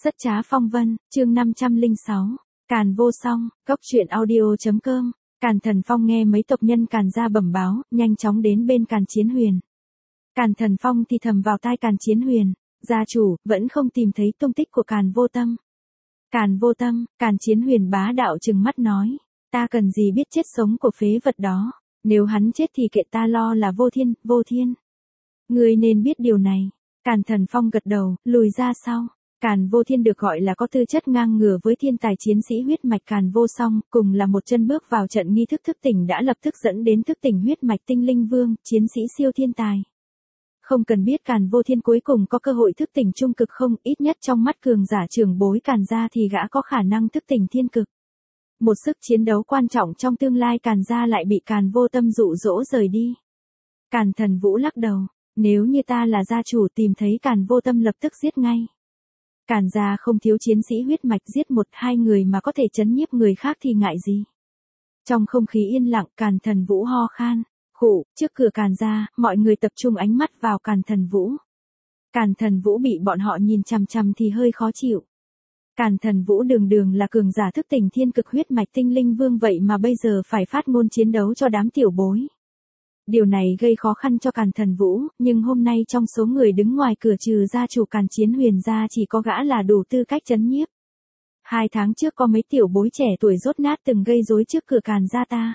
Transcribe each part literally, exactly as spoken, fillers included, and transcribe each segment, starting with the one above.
Rất trá phong vân, chương năm trăm lẻ sáu. Càn vô song, góc truyện audio.com. Càn Thần Phong nghe mấy tộc nhân Càn gia bẩm báo, nhanh chóng đến bên Càn Chiến Huyền. Càn Thần Phong thì thầm vào tai Càn Chiến Huyền, gia chủ, vẫn không tìm thấy tung tích của Càn Vô Tâm. Càn Vô Tâm, Càn Chiến Huyền bá đạo trừng mắt nói, ta cần gì biết chết sống của phế vật đó, nếu hắn chết thì kệ ta lo là Vô Thiên, Vô Thiên. Ngươi nên biết điều này. Càn Thần Phong gật đầu, lùi ra sau. Càn Vô Thiên được gọi là có tư chất ngang ngửa với thiên tài chiến sĩ huyết mạch Càn Vô Song, cùng là một chân bước vào trận nghi thức thức tỉnh đã lập tức dẫn đến thức tỉnh huyết mạch Tinh Linh Vương, chiến sĩ siêu thiên tài. Không cần biết Càn Vô Thiên cuối cùng có cơ hội thức tỉnh trung cực không, ít nhất trong mắt cường giả trưởng bối Càn gia thì gã có khả năng thức tỉnh thiên cực. Một sức chiến đấu quan trọng trong tương lai Càn gia lại bị Càn Vô Tâm dụ dỗ rời đi. Càn Thần Vũ lắc đầu, nếu như ta là gia chủ tìm thấy Càn Vô Tâm lập tức giết ngay. Càn gia không thiếu chiến sĩ huyết mạch, giết một hai người mà có thể trấn nhiếp người khác thì ngại gì. Trong không khí yên lặng, Càn Thần Vũ ho khan, khụ, trước cửa Càn gia, mọi người tập trung ánh mắt vào Càn Thần Vũ. Càn Thần Vũ bị bọn họ nhìn chằm chằm thì hơi khó chịu. Càn Thần Vũ đường đường là cường giả thức tỉnh thiên cực huyết mạch Tinh Linh Vương vậy mà bây giờ phải phát ngôn chiến đấu cho đám tiểu bối. Điều này gây khó khăn cho Càn Thần Vũ, nhưng hôm nay trong số người đứng ngoài cửa trừ gia chủ Càn Chiến Huyền ra chỉ có gã là đủ tư cách trấn nhiếp. Hai tháng trước có mấy tiểu bối trẻ tuổi rốt nát từng gây rối trước cửa Càn gia ta.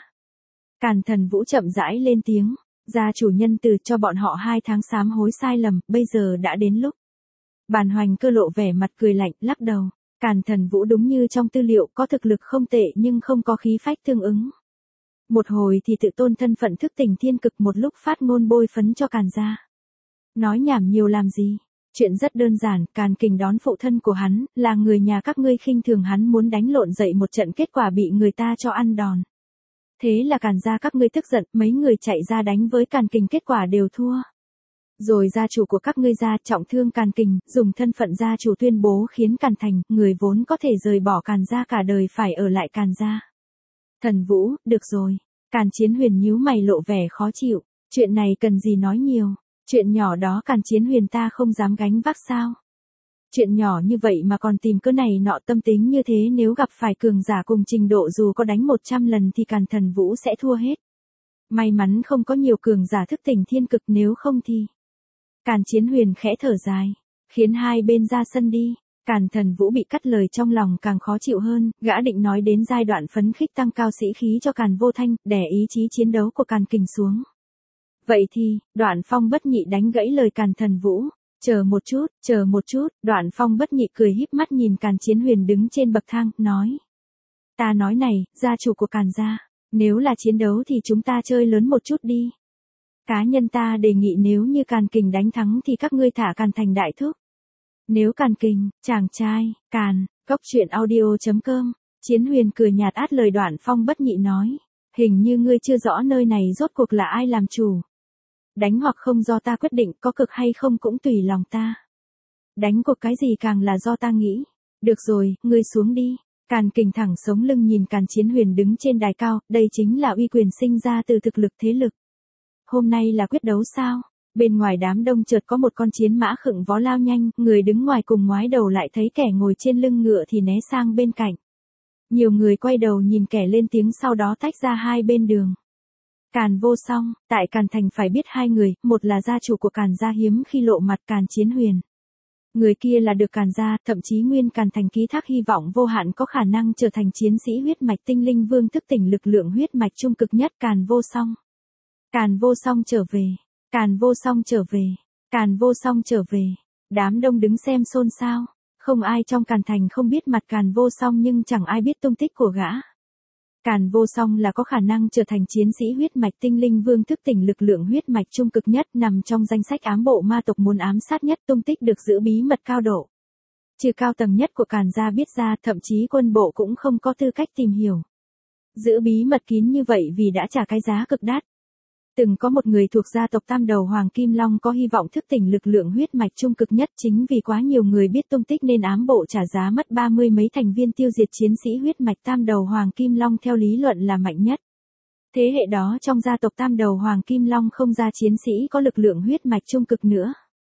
Càn Thần Vũ chậm rãi lên tiếng, gia chủ nhân từ cho bọn họ hai tháng sám hối sai lầm, bây giờ đã đến lúc. Bàn Hoành Cơ lộ vẻ mặt cười lạnh, lắc đầu. Càn Thần Vũ đúng như trong tư liệu, có thực lực không tệ nhưng không có khí phách tương ứng. Một hồi thì tự tôn thân phận thức tỉnh thiên cực, một lúc phát ngôn bôi phấn cho Càn gia. Nói nhảm nhiều làm gì? Chuyện rất đơn giản, Càn Kình đón phụ thân của hắn, là người nhà các ngươi khinh thường hắn muốn đánh lộn dậy một trận, kết quả bị người ta cho ăn đòn. Thế là Càn gia các ngươi tức giận, mấy người chạy ra đánh với Càn Kình, kết quả đều thua. Rồi gia chủ của các ngươi ra trọng thương Càn Kình, dùng thân phận gia chủ tuyên bố khiến Càn Thành, người vốn có thể rời bỏ Càn gia cả đời phải ở lại Càn gia. Thần Vũ, được rồi. Càn Chiến Huyền nhíu mày lộ vẻ khó chịu. Chuyện này cần gì nói nhiều. Chuyện nhỏ đó Càn Chiến Huyền ta không dám gánh vác sao. Chuyện nhỏ như vậy mà còn tìm cớ này nọ, tâm tính như thế nếu gặp phải cường giả cùng trình độ dù có đánh một trăm lần thì Càn Thần Vũ sẽ thua hết. May mắn không có nhiều cường giả thức tỉnh thiên cực, nếu không thì. Càn Chiến Huyền khẽ thở dài, khiến hai bên ra sân đi. Càn Thần Vũ bị cắt lời trong lòng càng khó chịu hơn, gã định nói đến giai đoạn phấn khích tăng cao sĩ khí cho Càn Vô Thanh, đè ý chí chiến đấu của Càn Kình xuống. Vậy thì, Đoạn Phong Bất Nhị đánh gãy lời Càn Thần Vũ, chờ một chút, chờ một chút, Đoạn Phong Bất Nhị cười híp mắt nhìn Càn Chiến Huyền đứng trên bậc thang, nói. Ta nói này, gia chủ của Càn gia, nếu là chiến đấu thì chúng ta chơi lớn một chút đi. Cá nhân ta đề nghị nếu như Càn Kình đánh thắng thì các ngươi thả Càn Thành đại thúc. Nếu Càn Kình, chàng trai, Càn, góc truyện audio.com. Chiến Huyền cười nhạt át lời Đoạn Phong Bất Nhị nói. Hình như ngươi chưa rõ nơi này rốt cuộc là ai làm chủ. Đánh hoặc không do ta quyết định, có cực hay không cũng tùy lòng ta. Đánh cuộc cái gì càng là do ta nghĩ. Được rồi, ngươi xuống đi. Càn Kình thẳng sống lưng nhìn Càn Chiến Huyền đứng trên đài cao, đây chính là uy quyền sinh ra từ thực lực thế lực. Hôm nay là quyết đấu sao? Bên ngoài đám đông chợt có một con chiến mã khựng vó lao nhanh, người đứng ngoài cùng ngoái đầu lại thấy kẻ ngồi trên lưng ngựa thì né sang bên cạnh. Nhiều người quay đầu nhìn kẻ lên tiếng sau đó tách ra hai bên đường. Càn Vô Song, tại Càn Thành phải biết hai người, một là gia chủ của Càn gia hiếm khi lộ mặt Càn Chiến Huyền. Người kia là được Càn gia, thậm chí nguyên Càn Thành ký thác hy vọng vô hạn có khả năng trở thành chiến sĩ huyết mạch Tinh Linh Vương, thức tỉnh lực lượng huyết mạch trung cực nhất Càn Vô Song. Càn Vô Song trở về. Càn Vô Song trở về, Càn Vô Song trở về, đám đông đứng xem xôn xao, không ai trong Càn Thành không biết mặt Càn Vô Song nhưng chẳng ai biết tung tích của gã. Càn Vô Song là có khả năng trở thành chiến sĩ huyết mạch Tinh Linh Vương, thức tỉnh lực lượng huyết mạch trung cực nhất, nằm trong danh sách ám bộ ma tộc muốn ám sát nhất, tung tích được giữ bí mật cao độ. Trừ cao tầng nhất của Càn gia biết ra, thậm chí quân bộ cũng không có tư cách tìm hiểu. Giữ bí mật kín như vậy vì đã trả cái giá cực đắt. Từng có một người thuộc gia tộc Tam Đầu Hoàng Kim Long có hy vọng thức tỉnh lực lượng huyết mạch trung cực nhất, chính vì quá nhiều người biết tung tích nên ám bộ trả giá mất ba mươi mấy thành viên tiêu diệt chiến sĩ huyết mạch Tam Đầu Hoàng Kim Long theo lý luận là mạnh nhất. Thế hệ đó trong gia tộc Tam Đầu Hoàng Kim Long không ra chiến sĩ có lực lượng huyết mạch trung cực nữa.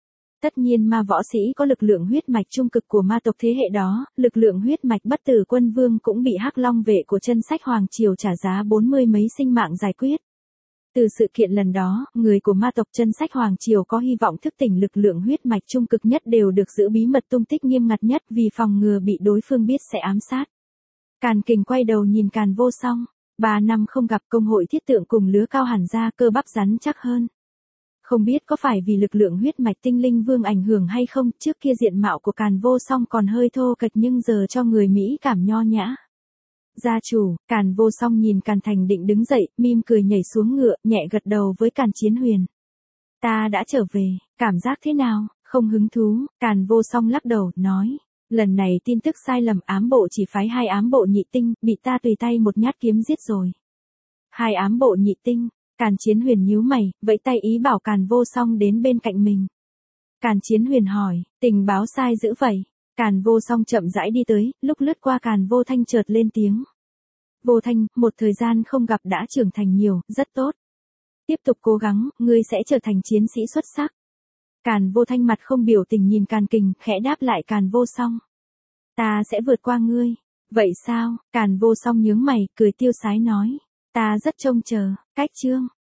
Tất nhiên ma võ sĩ có lực lượng huyết mạch trung cực của ma tộc thế hệ đó, lực lượng huyết mạch bất tử quân vương cũng bị Hắc Long vệ của chân sách Hoàng Triều trả giá bốn mươi mấy sinh mạng giải quyết. Từ sự kiện lần đó, người của ma tộc chân sách Hoàng Triều có hy vọng thức tỉnh lực lượng huyết mạch trung cực nhất đều được giữ bí mật tung tích nghiêm ngặt nhất vì phòng ngừa bị đối phương biết sẽ ám sát. Càn Kình quay đầu nhìn Càn Vô Song, ba năm không gặp công hội thiết tượng cùng lứa cao hẳn ra cơ bắp rắn chắc hơn. Không biết có phải vì lực lượng huyết mạch tinh linh vương ảnh hưởng hay không, trước kia diện mạo của Càn Vô Song còn hơi thô kệch nhưng giờ cho người Mỹ cảm nho nhã. Gia chủ, Càn Vô Song nhìn Càn Thành định đứng dậy, mỉm cười nhảy xuống ngựa, nhẹ gật đầu với Càn Chiến Huyền. Ta đã trở về, cảm giác thế nào, không hứng thú, Càn Vô Song lắc đầu, nói. Lần này tin tức sai lầm, ám bộ chỉ phái hai ám bộ nhị tinh, bị ta tùy tay một nhát kiếm giết rồi. Hai ám bộ nhị tinh, Càn Chiến Huyền nhíu mày, vẫy tay ý bảo Càn Vô Song đến bên cạnh mình. Càn Chiến Huyền hỏi, tình báo sai dữ vậy. Càn Vô Song chậm rãi đi tới, lúc lướt qua Càn Vô Thanh chợt lên tiếng. Vô Thanh, một thời gian không gặp đã trưởng thành nhiều, rất tốt. Tiếp tục cố gắng, ngươi sẽ trở thành chiến sĩ xuất sắc. Càn Vô Thanh mặt không biểu tình nhìn Càn Kình, khẽ đáp lại Càn Vô Song. Ta sẽ vượt qua ngươi. Vậy sao? Càn Vô Song nhướng mày, cười tiêu sái nói. Ta rất trông chờ, cách chương.